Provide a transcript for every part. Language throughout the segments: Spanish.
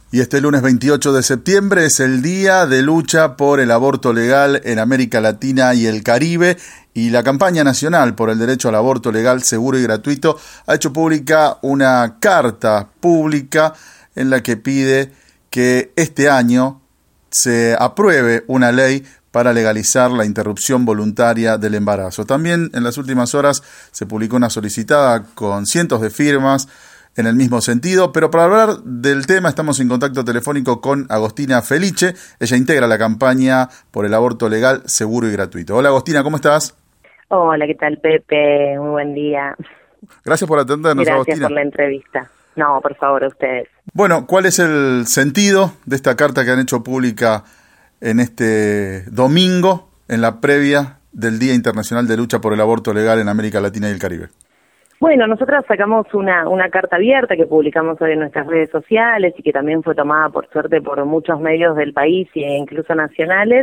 Y este lunes 28 de septiembre es el día de lucha por el aborto legal en América Latina y el Caribe, y la campaña nacional por el derecho al aborto legal, seguro y gratuito ha hecho pública una carta pública en la que pide que este año se apruebe una ley para legalizar la interrupción voluntaria del embarazo. También en las últimas horas se publicó una solicitada con cientos de firmas en el mismo sentido, pero para hablar del tema estamos en contacto telefónico con Agostina Felice. Ella integra la campaña por el aborto legal, seguro y gratuito. Hola Agostina, ¿cómo estás? Hola, ¿qué tal, Pepe? Muy buen día. Gracias por atendernos, Gracias, Agostina. por la entrevista. No, por favor, a ustedes. Bueno, ¿cuál es el sentido de esta carta que han hecho pública en este domingo, en la previa del Día Internacional de Lucha por el Aborto Legal en América Latina y el Caribe? Bueno, nosotros sacamos una carta abierta que publicamos hoy en nuestras redes sociales y que también fue tomada, por suerte, por muchos medios del país e incluso nacionales.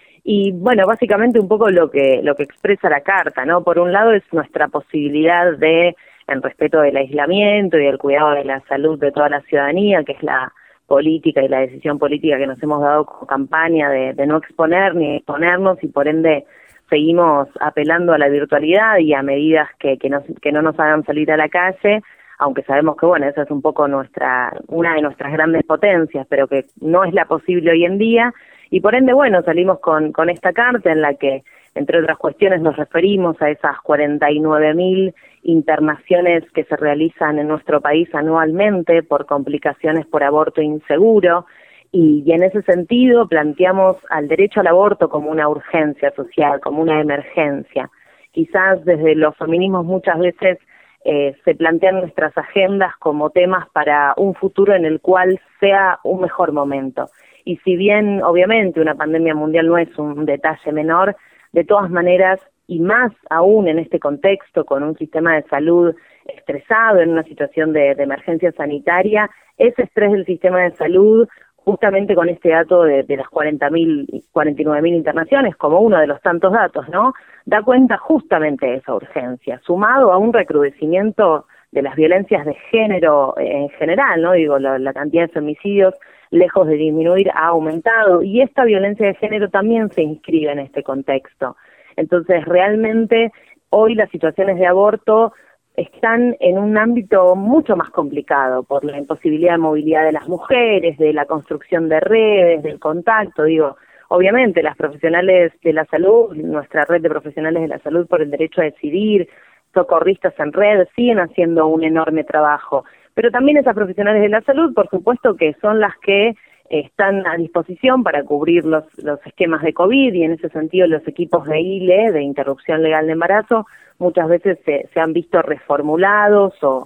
Y bueno, básicamente un poco lo que expresa la carta, ¿no? Por un lado es nuestra posibilidad de, en respeto del aislamiento y del cuidado de la salud de toda la ciudadanía, que es la política y la decisión política que nos hemos dado como campaña de no exponer ni exponernos, y por ende seguimos apelando a la virtualidad y a medidas que no nos hagan salir a la calle, aunque sabemos que bueno, esa es un poco una de nuestras grandes potencias, pero que no es la posible hoy en día. Y por ende, bueno, salimos con esta carta en la que, entre otras cuestiones, nos referimos a esas 49.000 internaciones que se realizan en nuestro país anualmente por complicaciones por aborto inseguro, y en ese sentido planteamos al derecho al aborto como una urgencia social, como una emergencia. Quizás desde los feminismos muchas veces se plantean nuestras agendas como temas para un futuro en el cual sea un mejor momento. Y si bien, obviamente, una pandemia mundial no es un detalle menor, de todas maneras, y más aún en este contexto, con un sistema de salud estresado, en una situación de emergencia sanitaria, ese estrés del sistema de salud, justamente con este dato de las 49.000 internaciones, como uno de los tantos datos, ¿no?, da cuenta justamente de esa urgencia, sumado a un recrudecimiento de las violencias de género en general, ¿no? Digo, la cantidad de femicidios, lejos de disminuir, ha aumentado, y esta violencia de género también se inscribe en este contexto. Entonces, realmente, hoy las situaciones de aborto están en un ámbito mucho más complicado por la imposibilidad de movilidad de las mujeres, de la construcción de redes, del contacto. Digo, obviamente las profesionales de la salud, nuestra red de profesionales de la salud por el derecho a decidir, socorristas en red, siguen haciendo un enorme trabajo. Pero también esas profesionales de la salud, por supuesto, que son las que están a disposición para cubrir los esquemas de COVID, y en ese sentido los equipos de ILE, de interrupción legal de embarazo, muchas veces se han visto reformulados o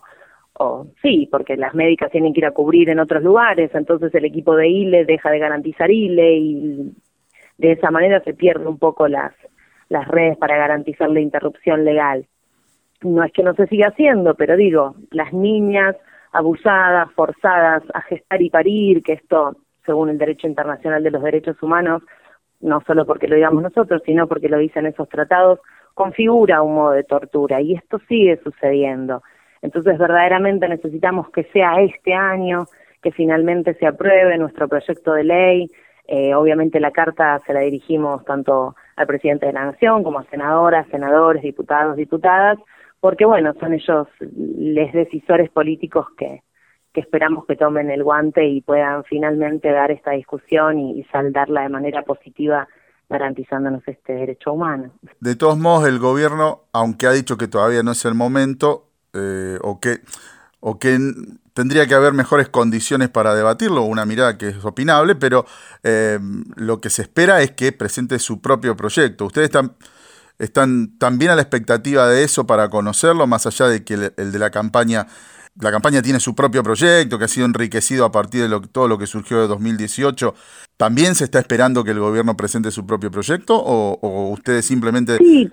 sí, porque las médicas tienen que ir a cubrir en otros lugares, entonces el equipo de ILE deja de garantizar ILE y de esa manera se pierden un poco las redes para garantizar la interrupción legal. No es que no se siga haciendo, pero digo, las niñas abusadas, forzadas a gestar y parir, que esto, según el derecho internacional de los derechos humanos, no solo porque lo digamos nosotros, sino porque lo dicen esos tratados, configura un modo de tortura, y esto sigue sucediendo. Entonces, verdaderamente necesitamos que sea este año, que finalmente se apruebe nuestro proyecto de ley. Obviamente la carta se la dirigimos tanto al presidente de la Nación como a senadoras, senadores, diputados, diputadas, porque bueno, son ellos los decisores políticos que esperamos que tomen el guante y puedan finalmente dar esta discusión y saldarla de manera positiva, garantizándonos este derecho humano. De todos modos, el gobierno, aunque ha dicho que todavía no es el momento, o que tendría que haber mejores condiciones para debatirlo, una mirada que es opinable, pero lo que se espera es que presente su propio proyecto. ¿Ustedes están también a la expectativa de eso para conocerlo, más allá de que el de la campaña tiene su propio proyecto, que ha sido enriquecido a partir de todo lo que surgió de 2018? ¿También se está esperando que el gobierno presente su propio proyecto o ustedes simplemente...? Sí,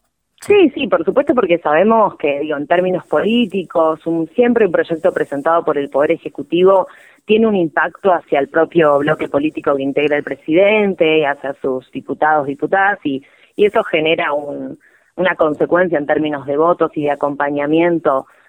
por supuesto, porque sabemos que, digo, en términos políticos, siempre un proyecto presentado por el Poder Ejecutivo tiene un impacto hacia el propio bloque político que integra el presidente, hacia sus diputados, diputadas, y eso genera una consecuencia en términos de votos y de acompañamiento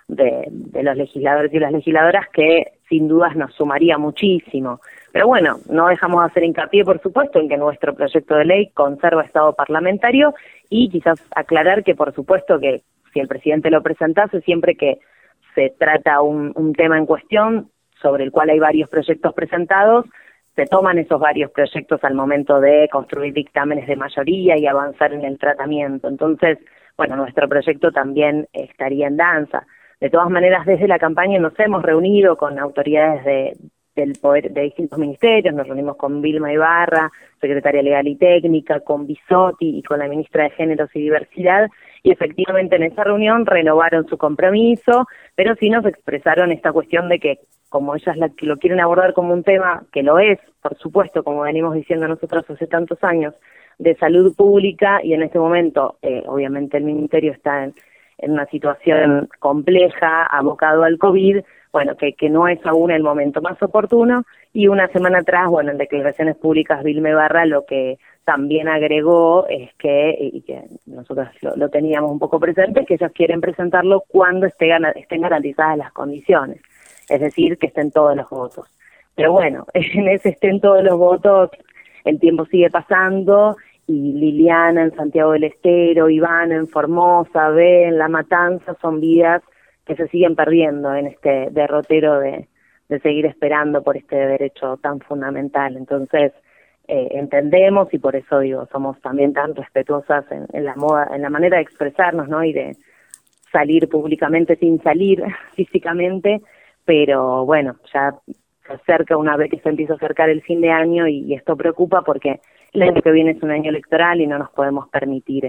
de los legisladores y las legisladoras, que sin dudas nos sumaría muchísimo. Pero bueno, no dejamos de hacer hincapié, por supuesto, en que nuestro proyecto de ley conserva estado parlamentario, y quizás aclarar que, por supuesto, que si el presidente lo presentase, siempre que se trata un tema en cuestión sobre el cual hay varios proyectos presentados, se toman esos varios proyectos al momento de construir dictámenes de mayoría y avanzar en el tratamiento. Entonces, bueno, nuestro proyecto también estaría en danza. De todas maneras, desde la campaña nos hemos reunido con autoridades del poder de distintos ministerios, nos reunimos con Vilma Ibarra, secretaria legal y técnica, con Bisotti y con la ministra de Géneros y Diversidad, y efectivamente en esa reunión renovaron su compromiso, pero sí nos expresaron esta cuestión de que, como ellas lo quieren abordar como un tema, que lo es, por supuesto, como venimos diciendo nosotros hace tantos años, de salud pública, y en este momento, obviamente el Ministerio está en una situación compleja, abocado al COVID, bueno, que no es aún el momento más oportuno, y una semana atrás, bueno, en declaraciones públicas Vilma Ibarra lo que también agregó es que, y que nosotros lo teníamos un poco presente, que ellos quieren presentarlo cuando estén garantizadas las condiciones, es decir, que estén todos los votos. Pero bueno, en ese estén todos los votos, el tiempo sigue pasando, y Liliana en Santiago del Estero, Ivana en Formosa, B en La Matanza, son vidas que se siguen perdiendo en este derrotero de seguir esperando por este derecho tan fundamental. Entonces, entendemos, y por eso digo, somos también tan respetuosas en la manera de expresarnos, ¿no? Y de salir públicamente sin salir físicamente, pero bueno, ya se acerca, una vez que se empieza a acercar el fin de año, y esto preocupa porque el año que viene es un año electoral y no nos podemos permitir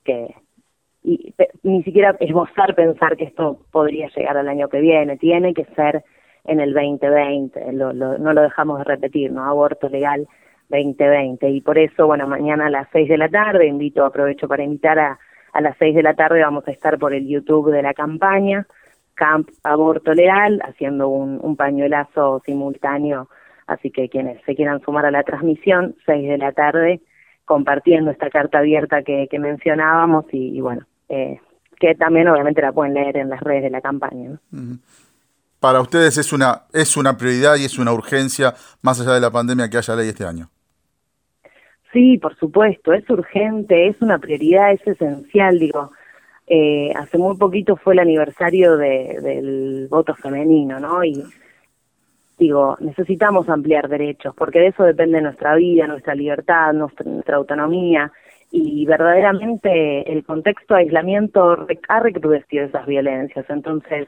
ni siquiera esbozar pensar que esto podría llegar al año que viene. Tiene que ser en el 2020, no lo dejamos de repetir, ¿no? Aborto legal 2020, y por eso, bueno, mañana a las 6 de la tarde, aprovecho para invitar a las 6 de la tarde, vamos a estar por el YouTube de la campaña, Camp Aborto Legal, haciendo un pañuelazo simultáneo, así que quienes se quieran sumar a la transmisión, 6 de la tarde, compartiendo esta carta abierta que mencionábamos, y bueno, que también obviamente la pueden leer en las redes de la campaña, ¿no? Para ustedes es una prioridad y es una urgencia, más allá de la pandemia, que haya ley este año. Sí, por supuesto, es urgente, es una prioridad, es esencial, digo. Hace muy poquito fue el aniversario del voto femenino, ¿no? Y digo, necesitamos ampliar derechos, porque de eso depende nuestra vida, nuestra libertad, nuestra autonomía, y verdaderamente el contexto de aislamiento ha recrudecido esas violencias. Entonces,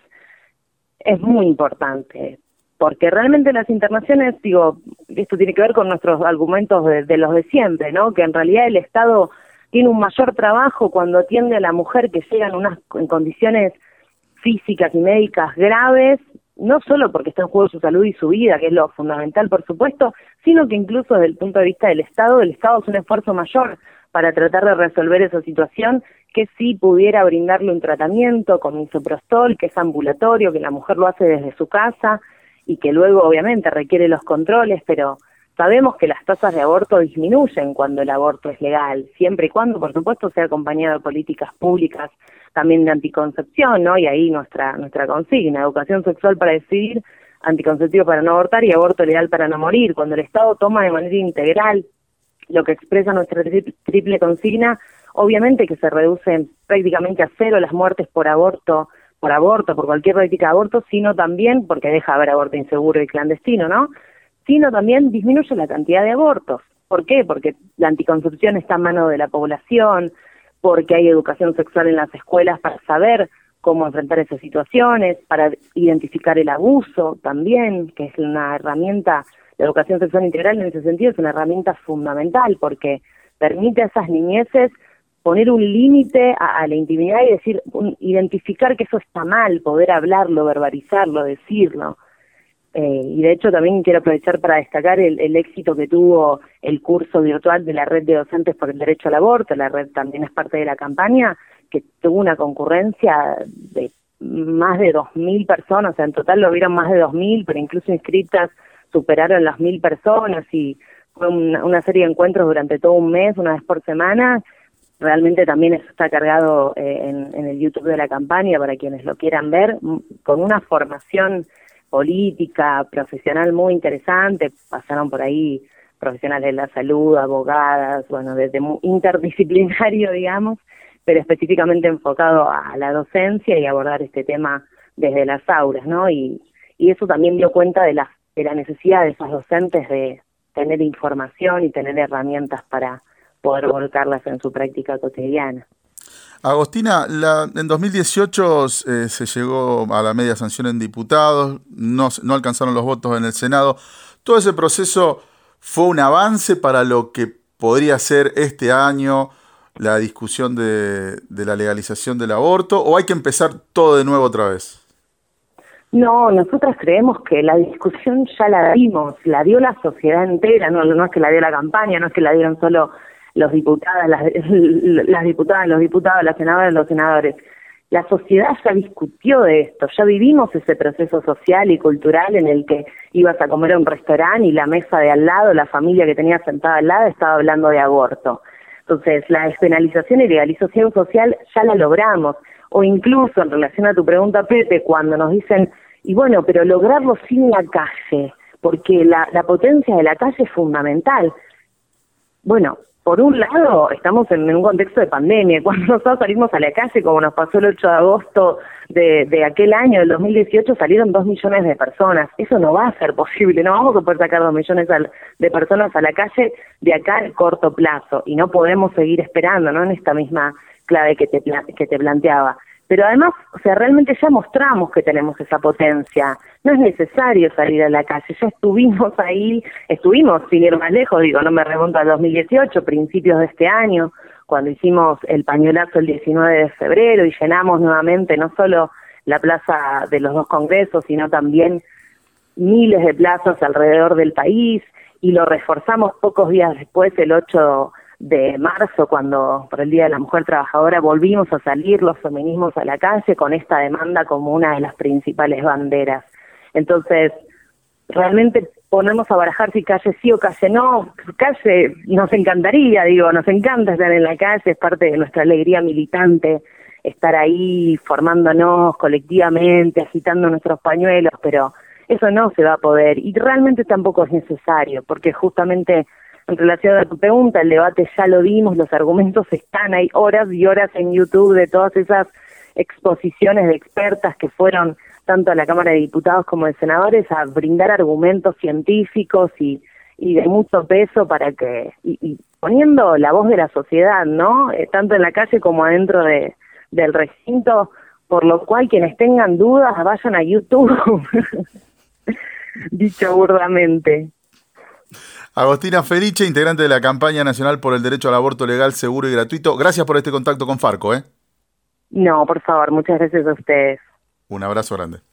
es muy importante, porque realmente las internaciones, digo, esto tiene que ver con nuestros argumentos de los de siempre, ¿no? Que en realidad el Estado tiene un mayor trabajo cuando atiende a la mujer que llega en condiciones físicas y médicas graves, no solo porque está en juego su salud y su vida, que es lo fundamental, por supuesto, sino que incluso desde el punto de vista del Estado hace un esfuerzo mayor para tratar de resolver esa situación, que si pudiera brindarle un tratamiento con misoprostol, que es ambulatorio, que la mujer lo hace desde su casa y que luego obviamente requiere los controles, pero sabemos que las tasas de aborto disminuyen cuando el aborto es legal, siempre y cuando, por supuesto, sea acompañado de políticas públicas también de anticoncepción, ¿no? Y ahí nuestra consigna, educación sexual para decidir, anticonceptivo para no abortar y aborto legal para no morir. Cuando el Estado toma de manera integral lo que expresa nuestra triple consigna, obviamente que se reducen prácticamente a cero las muertes por aborto, por cualquier práctica de aborto, sino también, porque deja de haber aborto inseguro y clandestino, ¿no? Sino también disminuye la cantidad de abortos. ¿Por qué? Porque la anticoncepción está en manos de la población, porque hay educación sexual en las escuelas para saber cómo enfrentar esas situaciones, para identificar el abuso también, que es una herramienta, la educación sexual integral en ese sentido es una herramienta fundamental, porque permite a esas niñeces poner un límite a la intimidad y decir, identificar que eso está mal, poder hablarlo, verbalizarlo, decirlo. Y de hecho también quiero aprovechar para destacar el éxito que tuvo el curso virtual de la Red de Docentes por el Derecho al Aborto. La red también es parte de la campaña, que tuvo una concurrencia de más de 2.000 personas, o sea, en total lo vieron más de 2.000, pero incluso inscritas superaron las 1.000 personas, y fue una serie de encuentros durante todo un mes, una vez por semana, realmente también eso está cargado en el YouTube de la campaña para quienes lo quieran ver, con una formación política, profesional muy interesante. Pasaron por ahí profesionales de la salud, abogadas, bueno, desde interdisciplinario, digamos, pero específicamente enfocado a la docencia y abordar este tema desde las aulas, ¿no? Y eso también dio cuenta de la necesidad de esos docentes de tener información y tener herramientas para poder volcarlas en su práctica cotidiana. Agostina, en 2018 se llegó a la media sanción en diputados, no alcanzaron los votos en el Senado. ¿Todo ese proceso fue un avance para lo que podría ser este año la discusión de la legalización del aborto, o hay que empezar todo de nuevo otra vez? No, nosotras creemos que la discusión ya la dimos, la dio la sociedad entera, no es que la dio la campaña, no es que la dieron solo los diputadas, las diputadas, los diputados, las senadoras, los senadores. La sociedad ya discutió de esto, ya vivimos ese proceso social y cultural en el que ibas a comer a un restaurante y la mesa de al lado, la familia que tenías sentada al lado estaba hablando de aborto. Entonces, la despenalización y legalización social ya la logramos. O incluso, en relación a tu pregunta, Pepe, cuando nos dicen, y bueno, pero lograrlo sin la calle, porque la potencia de la calle es fundamental. Bueno, por un lado, estamos en un contexto de pandemia. Cuando nosotros salimos a la calle, como nos pasó el 8 de agosto de aquel año, del 2018, salieron 2 millones de personas. Eso no va a ser posible, no vamos a poder sacar 2 millones de personas a la calle de acá a corto plazo, y no podemos seguir esperando, ¿no?, en esta misma clave que te planteaba. Pero además, o sea, realmente ya mostramos que tenemos esa potencia. No es necesario salir a la calle, ya estuvimos ahí, sin ir más lejos, no me remonto al 2018, principios de este año, cuando hicimos el pañuelazo el 19 de febrero y llenamos nuevamente no solo la plaza de los 2 congresos, sino también miles de plazas alrededor del país, y lo reforzamos pocos días después, el 8 de marzo, cuando por el Día de la Mujer Trabajadora volvimos a salir los feminismos a la calle con esta demanda como una de las principales banderas. Entonces, realmente ponernos a barajar si calle sí o calle no. Calle nos encantaría, nos encanta estar en la calle, es parte de nuestra alegría militante, estar ahí formándonos colectivamente, agitando nuestros pañuelos, pero eso no se va a poder, y realmente tampoco es necesario, porque justamente en relación a tu pregunta, el debate ya lo dimos, los argumentos están, hay horas y horas en YouTube de todas esas exposiciones de expertas que fueron tanto a la Cámara de Diputados como de Senadores a brindar argumentos científicos y de mucho peso para que, y poniendo la voz de la sociedad, ¿no?, tanto en la calle como adentro del recinto, por lo cual quienes tengan dudas vayan a YouTube, dicho burdamente. Agostina Feriche, integrante de la Campaña Nacional por el Derecho al Aborto Legal, Seguro y Gratuito. Gracias por este contacto con Farco, ¿eh? No, por favor, muchas gracias a ustedes. Un abrazo grande.